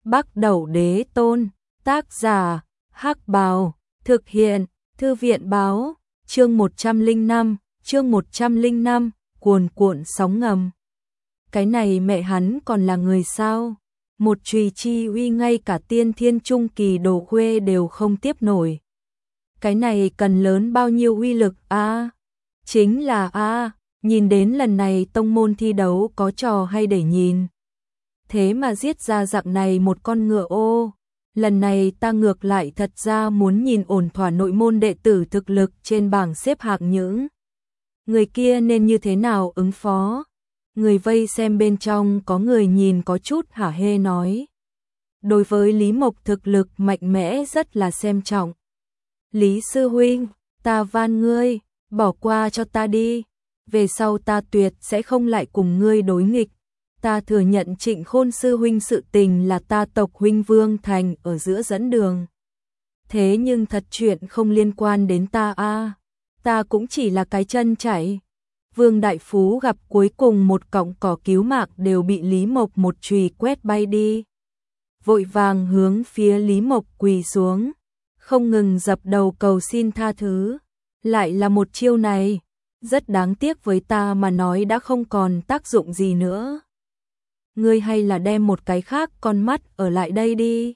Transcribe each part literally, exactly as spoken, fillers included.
Bắc Đẩu Đế Tôn, tác giả, Hắc Bào, thực hiện, Thư viện báo, chương một trăm lẻ năm, chương một trăm lẻ năm, cuồn cuộn sóng ngầm. Cái này mẹ hắn còn là người sao? Một chùy chi uy ngay cả tiên thiên trung kỳ Đồ Khuê đều không tiếp nổi. Cái này cần lớn bao nhiêu uy lực a? À, chính là a, à, nhìn đến lần này tông môn thi đấu có trò hay để nhìn. Thế mà giết ra dạng này một con ngựa ô, lần này ta ngược lại thật ra muốn nhìn ổn thỏa nội môn đệ tử thực lực trên bảng xếp hạng những người kia nên như thế nào ứng phó. Người vây xem bên trong có người nhìn có chút hả hê nói. Đối với Lý Mộc thực lực mạnh mẽ rất là xem trọng. Lý sư huynh, ta van ngươi, bỏ qua cho ta đi. Về sau ta tuyệt sẽ không lại cùng ngươi đối nghịch. Ta thừa nhận Trịnh Khôn sư huynh sự tình là ta tộc huynh Vương Thành ở giữa dẫn đường. Thế nhưng thật chuyện không liên quan đến ta a, à, ta cũng chỉ là cái chân chảy. Vương Đại Phú gặp cuối cùng một cọng cỏ cứu mạng đều bị Lý Mộc một chùy quét bay đi. Vội vàng hướng phía Lý Mộc quỳ xuống, không ngừng dập đầu cầu xin tha thứ. Lại là một chiêu này, rất đáng tiếc với ta mà nói đã không còn tác dụng gì nữa. Ngươi hay là đem một cái khác con mắt ở lại đây đi.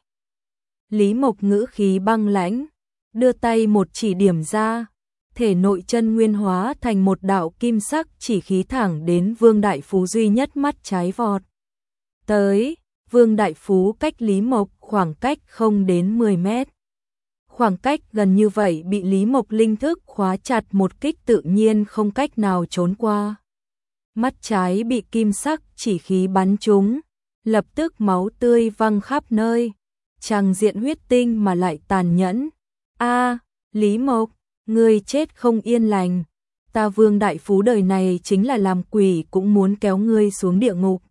Lý Mộc ngữ khí băng lãnh, đưa tay một chỉ điểm ra. Thể nội chân nguyên hóa thành một đạo kim sắc chỉ khí thẳng đến Vương Đại Phú duy nhất mắt trái vọt. Tới, Vương Đại Phú cách Lý Mộc khoảng cách không đến mười mét. Khoảng cách gần như vậy bị Lý Mộc linh thức khóa chặt một kích tự nhiên không cách nào trốn qua. Mắt trái bị kim sắc chỉ khí bắn trúng, lập tức máu tươi văng khắp nơi. Tràng diện huyết tinh mà lại tàn nhẫn. A, Lý Mộc, ngươi chết không yên lành, ta Vương Đại Phú đời này chính là làm quỷ cũng muốn kéo ngươi xuống địa ngục.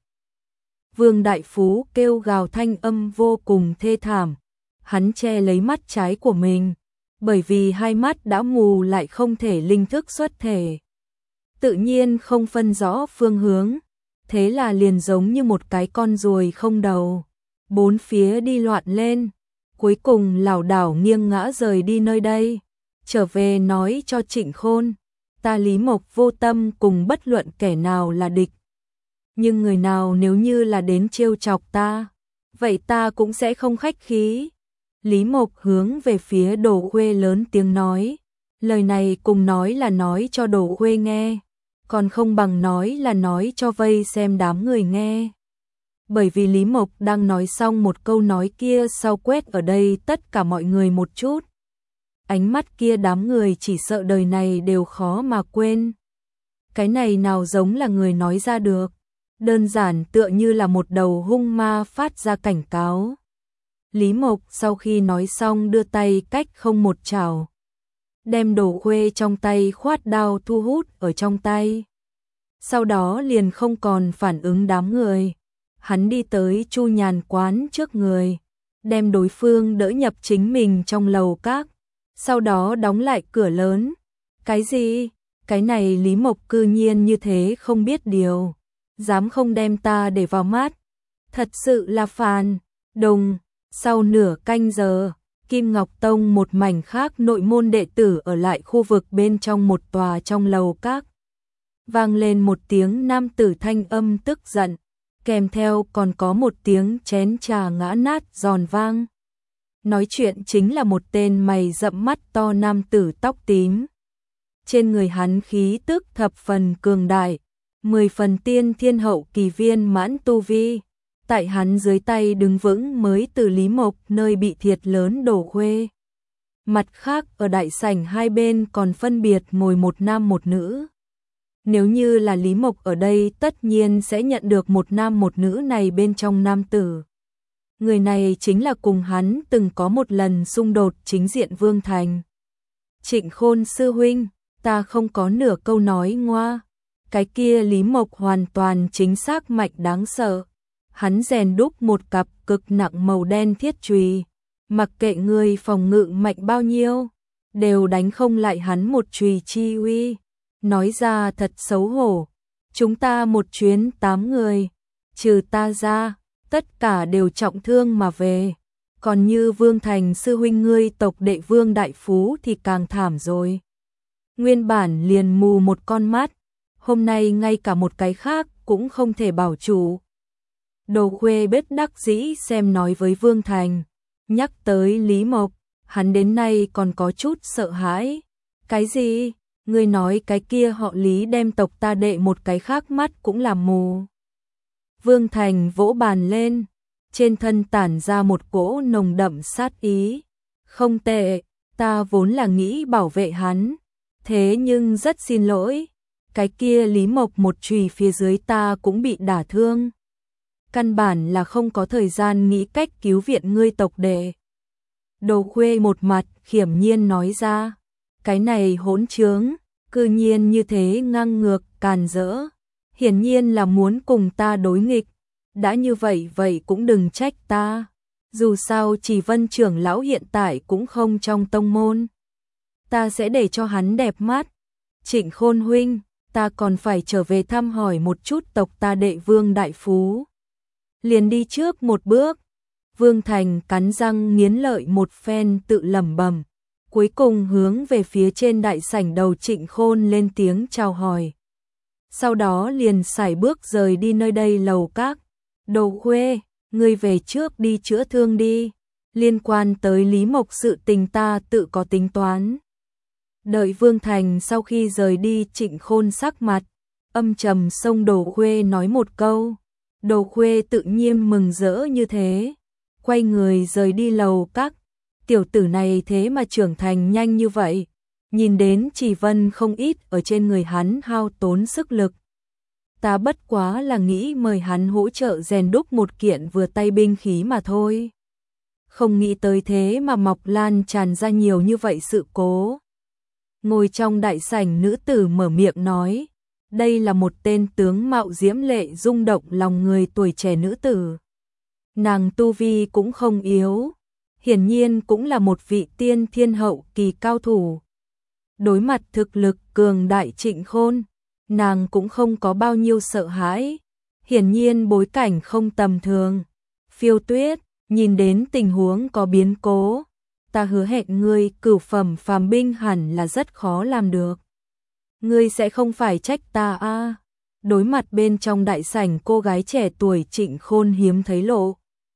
Vương Đại Phú kêu gào thanh âm vô cùng thê thảm, hắn che lấy mắt trái của mình, bởi vì hai mắt đã mù lại không thể linh thức xuất thể. Tự nhiên không phân rõ phương hướng, thế là liền giống như một cái con ruồi không đầu, bốn phía đi loạn lên, cuối cùng lảo đảo nghiêng ngã rời đi nơi đây. Trở về nói cho Trịnh Khôn, ta Lý Mộc vô tâm cùng bất luận kẻ nào là địch. Nhưng người nào nếu như là đến trêu chọc ta, vậy ta cũng sẽ không khách khí. Lý Mộc hướng về phía Đồ Khuê lớn tiếng nói, lời này cùng nói là nói cho Đồ Khuê nghe, còn không bằng nói là nói cho vây xem đám người nghe. Bởi vì Lý Mộc đang nói xong một câu nói kia sau quét ở đây tất cả mọi người một chút. Ánh mắt kia đám người chỉ sợ đời này đều khó mà quên. Cái này nào giống là người nói ra được, đơn giản tựa như là một đầu hung ma phát ra cảnh cáo. Lý Mộc sau khi nói xong đưa tay cách không một chảo, đem Đồ Khuê trong tay khoát đao thu hút ở trong tay. Sau đó liền không còn phản ứng đám người. Hắn đi tới Chu Nhàn quán trước người, đem đối phương đỡ nhập chính mình trong lầu các. Sau đó đóng lại cửa lớn. Cái gì? Cái này Lý Mộc cư nhiên như thế không biết điều. Dám không đem ta để vào mắt. Thật sự là phàn. Đùng. Sau nửa canh giờ, Kim Ngọc Tông một mảnh khác nội môn đệ tử ở lại khu vực bên trong một tòa trong lầu các. Vang lên một tiếng nam tử thanh âm tức giận. Kèm theo còn có một tiếng chén trà ngã nát giòn vang. Nói chuyện chính là một tên mày rậm mắt to nam tử tóc tím. Trên người hắn khí tức thập phần cường đại, mười phần tiên thiên hậu kỳ viên mãn tu vi. Tại hắn dưới tay đứng vững mới từ Lý Mộc nơi bị thiệt lớn Đồ Khuê. Mặt khác ở đại sảnh hai bên còn phân biệt ngồi một nam một nữ. Nếu như là Lý Mộc ở đây tất nhiên sẽ nhận được một nam một nữ này bên trong nam tử. Người này chính là cùng hắn từng có một lần xung đột chính diện Vương Thành. Trịnh Khôn sư huynh, ta không có nửa câu nói ngoa. Cái kia Lý Mộc hoàn toàn chính xác mạnh đáng sợ. Hắn rèn đúc một cặp cực nặng màu đen thiết chùy, mặc kệ người phòng ngự mạnh bao nhiêu, đều đánh không lại hắn một chùy chi uy. Nói ra thật xấu hổ, chúng ta một chuyến tám người, trừ ta ra, tất cả đều trọng thương mà về. Còn như Vương Thành sư huynh ngươi tộc đệ Vương Đại Phú thì càng thảm rồi. Nguyên bản liền mù một con mắt, hôm nay ngay cả một cái khác cũng không thể bảo chủ. Đồ Khuê bất đắc dĩ xem nói với Vương Thành, nhắc tới Lý Mộc, hắn đến nay còn có chút sợ hãi. Cái gì? Ngươi nói cái kia họ Lý đem tộc ta đệ một cái khác mắt cũng làm mù. Vương Thành vỗ bàn lên, trên thân tản ra một cỗ nồng đậm sát ý. Không tệ, ta vốn là nghĩ bảo vệ hắn, thế nhưng rất xin lỗi, cái kia Lý Mộc một chùy phía dưới ta cũng bị đả thương. Căn bản là không có thời gian nghĩ cách cứu viện ngươi tộc đệ. Đồ Khuê một mặt khiểm nhiên nói ra, cái này hỗn trướng, cư nhiên như thế ngang ngược, càn rỡ, hiển nhiên là muốn cùng ta đối nghịch. Đã như vậy vậy cũng đừng trách ta, dù sao Chỉ Vân trưởng lão hiện tại cũng không trong tông môn. Ta sẽ để cho hắn đẹp mắt. Trịnh Khôn huynh, ta còn phải trở về thăm hỏi một chút tộc ta đệ Vương Đại Phú. Liền đi trước một bước. Vương Thành cắn răng nghiến lợi một phen tự lẩm bẩm, cuối cùng hướng về phía trên đại sảnh đầu Trịnh Khôn lên tiếng chào hỏi. Sau đó liền sải bước rời đi nơi đây lầu các. Đồ Khuê, ngươi về trước đi chữa thương đi, liên quan tới Lý Mộc sự tình ta tự có tính toán. Đợi Vương Thành sau khi rời đi, Trịnh Khôn sắc mặt âm trầm xông Đồ Khuê nói một câu. Đồ Khuê tự nhiên mừng rỡ như thế, quay người rời đi lầu các. Tiểu tử này thế mà trưởng thành nhanh như vậy, nhìn đến Chỉ Vân không ít ở trên người hắn hao tốn sức lực. Ta bất quá là nghĩ mời hắn hỗ trợ rèn đúc một kiện vừa tay binh khí mà thôi. Không nghĩ tới thế mà mọc lan tràn ra nhiều như vậy sự cố. Ngồi trong đại sảnh, nữ tử mở miệng nói, đây là một tên tướng mạo diễm lệ rung động lòng người tuổi trẻ nữ tử. Nàng tu vi cũng không yếu, hiển nhiên cũng là một vị tiên thiên hậu kỳ cao thủ. Đối mặt thực lực cường đại Trịnh Khôn, nàng cũng không có bao nhiêu sợ hãi, hiển nhiên bối cảnh không tầm thường. Phiêu Tuyết, nhìn đến tình huống có biến cố, ta hứa hẹn ngươi cửu phẩm phàm binh hẳn là rất khó làm được. Ngươi sẽ không phải trách ta a? À? Đối mặt bên trong đại sảnh, cô gái trẻ tuổi Trịnh Khôn hiếm thấy lộ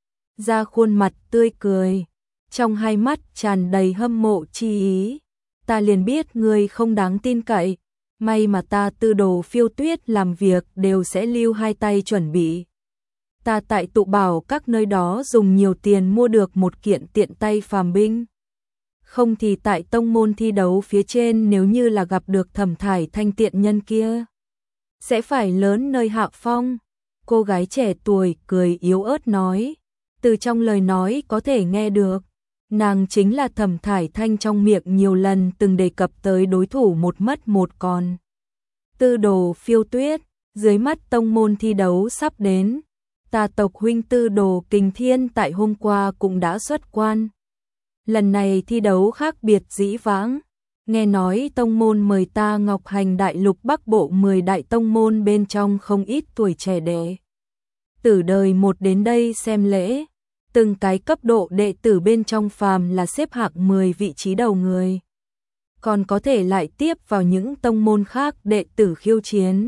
ra khuôn mặt tươi cười, trong hai mắt tràn đầy hâm mộ chi ý. Ta liền biết ngươi không đáng tin cậy, may mà ta Tư Đồ Phiêu Tuyết làm việc đều sẽ lưu hai tay chuẩn bị. Ta tại tụ bảo các nơi đó dùng nhiều tiền mua được một kiện tiện tay phàm binh. Không thì tại tông môn thi đấu phía trên nếu như là gặp được Thẩm Thải Thanh tiện nhân kia, sẽ phải lớn nơi hạ phong. Cô gái trẻ tuổi cười yếu ớt nói, từ trong lời nói có thể nghe được, nàng chính là Thẩm Thải Thanh trong miệng nhiều lần từng đề cập tới đối thủ một mất một còn. Tư Đồ Phiêu Tuyết, dưới mắt tông môn thi đấu sắp đến, ta tộc huynh Tư Đồ Kình Thiên tại hôm qua cũng đã xuất quan. Lần này thi đấu khác biệt dĩ vãng, nghe nói tông môn mời ta Ngọc Hành Đại Lục Bắc Bộ mười đại tông môn bên trong không ít tuổi trẻ đệ tử đời một đến đây xem lễ. Từng cái cấp độ đệ tử bên trong phàm là xếp hạng mười vị trí đầu người, còn có thể lại tiếp vào những tông môn khác đệ tử khiêu chiến.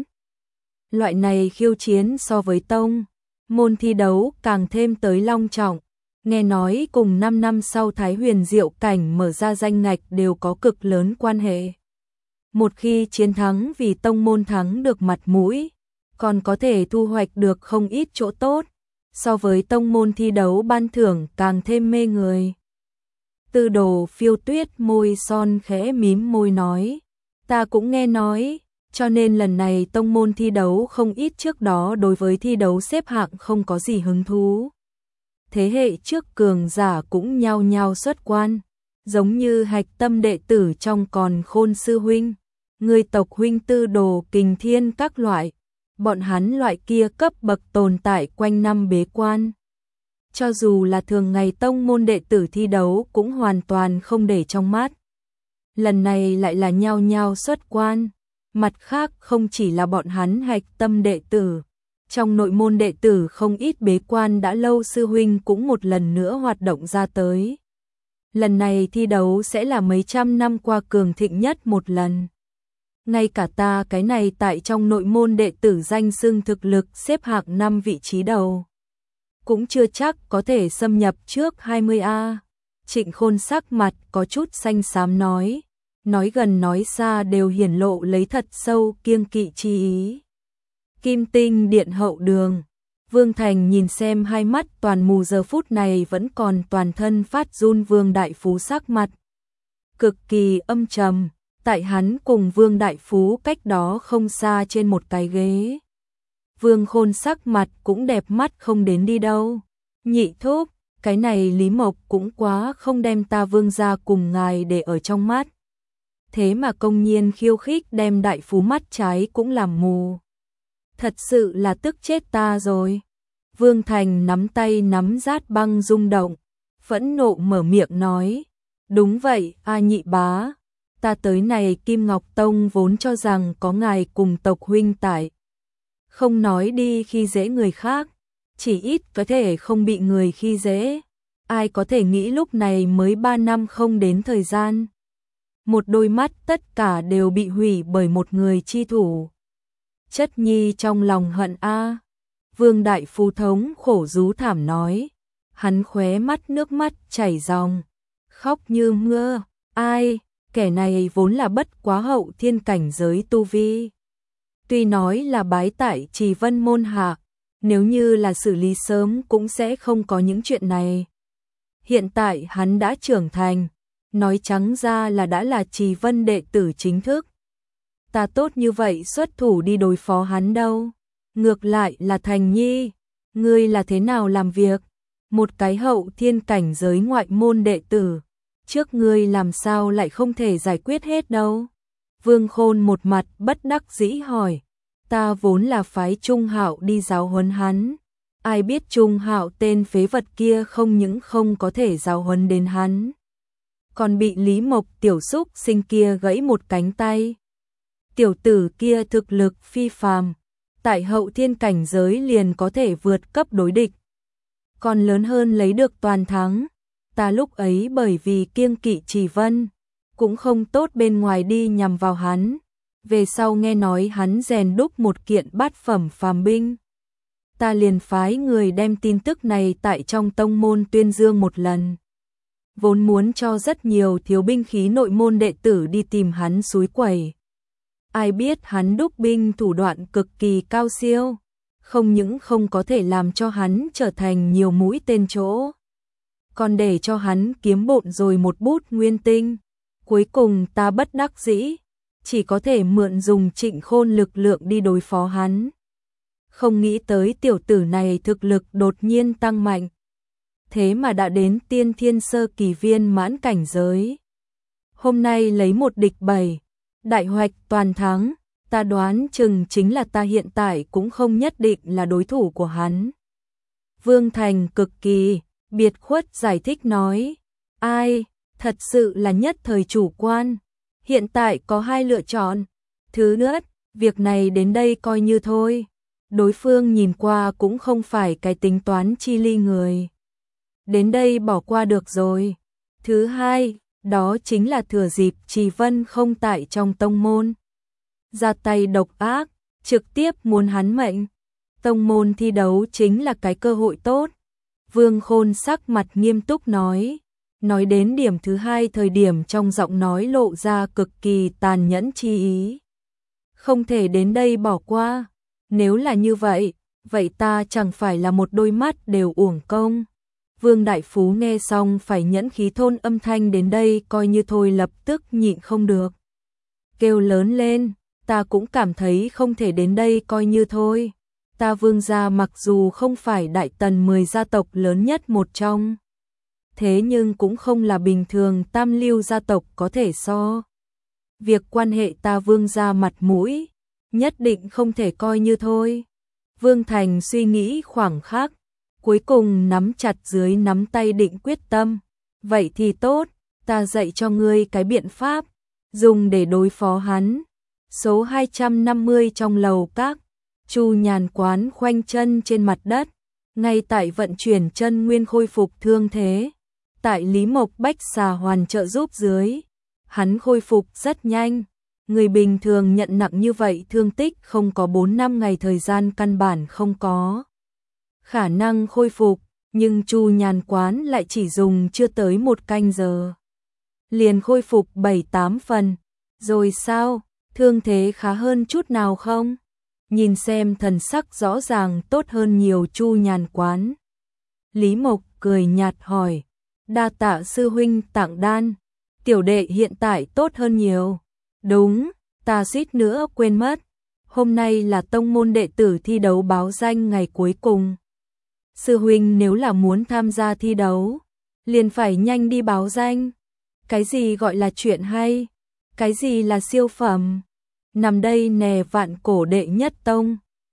Loại này khiêu chiến so với tông môn thi đấu càng thêm tới long trọng, nghe nói cùng năm năm sau Thái Huyền Diệu cảnh mở ra danh ngạch đều có cực lớn quan hệ. Một khi chiến thắng vì tông môn thắng được mặt mũi, còn có thể thu hoạch được không ít chỗ tốt, so với tông môn thi đấu ban thưởng càng thêm mê người. Tư Đồ Phiêu Tuyết môi son khẽ mím môi nói, ta cũng nghe nói, cho nên lần này tông môn thi đấu không ít trước đó đối với thi đấu xếp hạng không có gì hứng thú. Thế hệ trước cường giả cũng nhao nhao xuất quan, giống như hạch tâm đệ tử trong Còn Khôn sư huynh, người tộc huynh Tư Đồ Kình Thiên các loại, bọn hắn loại kia cấp bậc tồn tại quanh năm bế quan. Cho dù là thường ngày tông môn đệ tử thi đấu cũng hoàn toàn không để trong mắt. Lần này lại là nhao nhao xuất quan, mặt khác không chỉ là bọn hắn hạch tâm đệ tử, Trong nội môn đệ tử không ít bế quan đã lâu sư huynh cũng một lần nữa hoạt động ra tới. Lần này thi đấu sẽ là mấy trăm năm qua cường thịnh nhất một lần. Ngay cả ta cái này tại trong nội môn đệ tử danh xưng thực lực xếp hạng năm vị trí đầu, cũng chưa chắc có thể xâm nhập trước hai mươi A. Trịnh Khôn sắc mặt có chút xanh xám nói, nói gần nói xa đều hiển lộ lấy thật sâu kiêng kỵ chi ý. Kim Tinh Điện hậu đường, Vương Thành nhìn xem hai mắt toàn mù giờ phút này vẫn còn toàn thân phát run Vương Đại Phú sắc mặt cực kỳ âm trầm, tại hắn cùng Vương Đại Phú cách đó không xa trên một cái ghế. Vương Khôn sắc mặt cũng đẹp mắt không đến đi đâu. Nhị thúc, cái này Lý Mộc cũng quá không đem ta Vương gia cùng ngài để ở trong mắt. Thế mà công nhiên khiêu khích đem Đại Phú mắt trái cũng làm mù. Thật sự là tức chết ta rồi. Vương Thành nắm tay nắm rát băng rung động, phẫn nộ mở miệng nói, đúng vậy, a nhị bá, ta tới này Kim Ngọc Tông vốn cho rằng có ngài cùng tộc huynh tại. Không nói đi khi dễ người khác, chỉ ít có thể không bị người khi dễ. Ai có thể nghĩ lúc này mới ba năm không đến thời gian. Một đôi mắt tất cả đều bị hủy bởi một người chi thủ. Chất nhi trong lòng hận a. Vương Đại Phú thống khổ rú thảm nói, hắn khóe mắt nước mắt chảy ròng, khóc như mưa, ai, kẻ này vốn là bất quá hậu thiên cảnh giới tu vi. Tuy nói là bái tại Trì Vân môn hạ, nếu như là xử lý sớm cũng sẽ không có những chuyện này. Hiện tại hắn đã trưởng thành, nói trắng ra là đã là Trì Vân đệ tử chính thức. Ta tốt như vậy xuất thủ đi đối phó hắn đâu. Ngược lại là Thành Nhi, ngươi là thế nào làm việc? Một cái hậu thiên cảnh giới ngoại môn đệ tử, trước ngươi làm sao lại không thể giải quyết hết đâu? Vương Khôn một mặt bất đắc dĩ hỏi, ta vốn là phái Trung Hạo đi giáo huấn hắn, ai biết Trung Hạo tên phế vật kia không những không có thể giáo huấn đến hắn, còn bị Lý Mộc tiểu xúc sinh kia gãy một cánh tay. Tiểu tử kia thực lực phi phàm, tại hậu thiên cảnh giới liền có thể vượt cấp đối địch, còn lớn hơn lấy được toàn thắng. Ta lúc ấy bởi vì kiêng kỵ Trì Vân, cũng không tốt bên ngoài đi nhằm vào hắn. Về sau nghe nói hắn rèn đúc một kiện bát phẩm phàm binh, ta liền phái người đem tin tức này tại trong tông môn tuyên dương một lần. Vốn muốn cho rất nhiều thiếu binh khí nội môn đệ tử đi tìm hắn xúi quẩy. Ai biết hắn đúc binh thủ đoạn cực kỳ cao siêu, không những không có thể làm cho hắn trở thành nhiều mũi tên chỗ, còn để cho hắn kiếm bộn rồi một bút nguyên tinh. Cuối cùng ta bất đắc dĩ, chỉ có thể mượn dùng Trịnh Khôn lực lượng đi đối phó hắn. Không nghĩ tới tiểu tử này thực lực đột nhiên tăng mạnh, thế mà đã đến tiên thiên sơ kỳ viên mãn cảnh giới. Hôm nay lấy một địch bảy, đại hoạch toàn thắng, ta đoán chừng chính là ta hiện tại cũng không nhất định là đối thủ của hắn. Vương Thành cực kỳ biệt khuất giải thích nói, ai, thật sự là nhất thời chủ quan, hiện tại có hai lựa chọn. Thứ nhất, việc này đến đây coi như thôi, đối phương nhìn qua cũng không phải cái tính toán chi ly người, đến đây bỏ qua được rồi. Thứ hai, đó chính là thừa dịp Trì Vân không tại trong tông môn, ra tay độc ác, trực tiếp muốn hắn mệnh. Tông môn thi đấu chính là cái cơ hội tốt. Vương Khôn sắc mặt nghiêm túc nói, nói đến điểm thứ hai thời điểm trong giọng nói lộ ra cực kỳ tàn nhẫn chi ý. Không thể đến đây bỏ qua, nếu là như vậy, vậy ta chẳng phải là một đôi mắt đều uổng công. Vương Đại Phú nghe xong phải nhẫn khí thôn âm thanh đến đây coi như thôi lập tức nhịn không được. Kêu lớn lên, ta cũng cảm thấy không thể đến đây coi như thôi. Ta Vương gia mặc dù không phải đại tần mười gia tộc lớn nhất một trong, thế nhưng cũng không là bình thường tam lưu gia tộc có thể so. Việc quan hệ ta Vương gia mặt mũi, nhất định không thể coi như thôi. Vương Thành suy nghĩ khoảng khắc, cuối cùng nắm chặt dưới nắm tay định quyết tâm. Vậy thì tốt, ta dạy cho ngươi cái biện pháp, dùng để đối phó hắn. Số hai trăm năm mươi trong lầu các, Chu Nhàn Quán khoanh chân trên mặt đất, ngay tại vận chuyển chân nguyên khôi phục thương thế. Tại Lý Mộc Bách Xà Hoàn trợ giúp dưới, hắn khôi phục rất nhanh. Người bình thường nhận nặng như vậy thương tích không có bốn năm ngày thời gian căn bản không có khả năng khôi phục, nhưng Chu Nhàn Quán lại chỉ dùng chưa tới một canh giờ. Liền khôi phục bảy tám phần. Rồi sao, thương thế khá hơn chút nào không? Nhìn xem thần sắc rõ ràng tốt hơn nhiều Chu Nhàn Quán. Lý Mộc cười nhạt hỏi, đa tạ sư huynh tặng đan, tiểu đệ hiện tại tốt hơn nhiều. Đúng, ta suýt nữa quên mất, hôm nay là tông môn đệ tử thi đấu báo danh ngày cuối cùng. Sư huynh nếu là muốn tham gia thi đấu, liền phải nhanh đi báo danh. Cái gì gọi là chuyện hay? Cái gì là siêu phẩm? Nằm đây nè vạn cổ đệ nhất tông,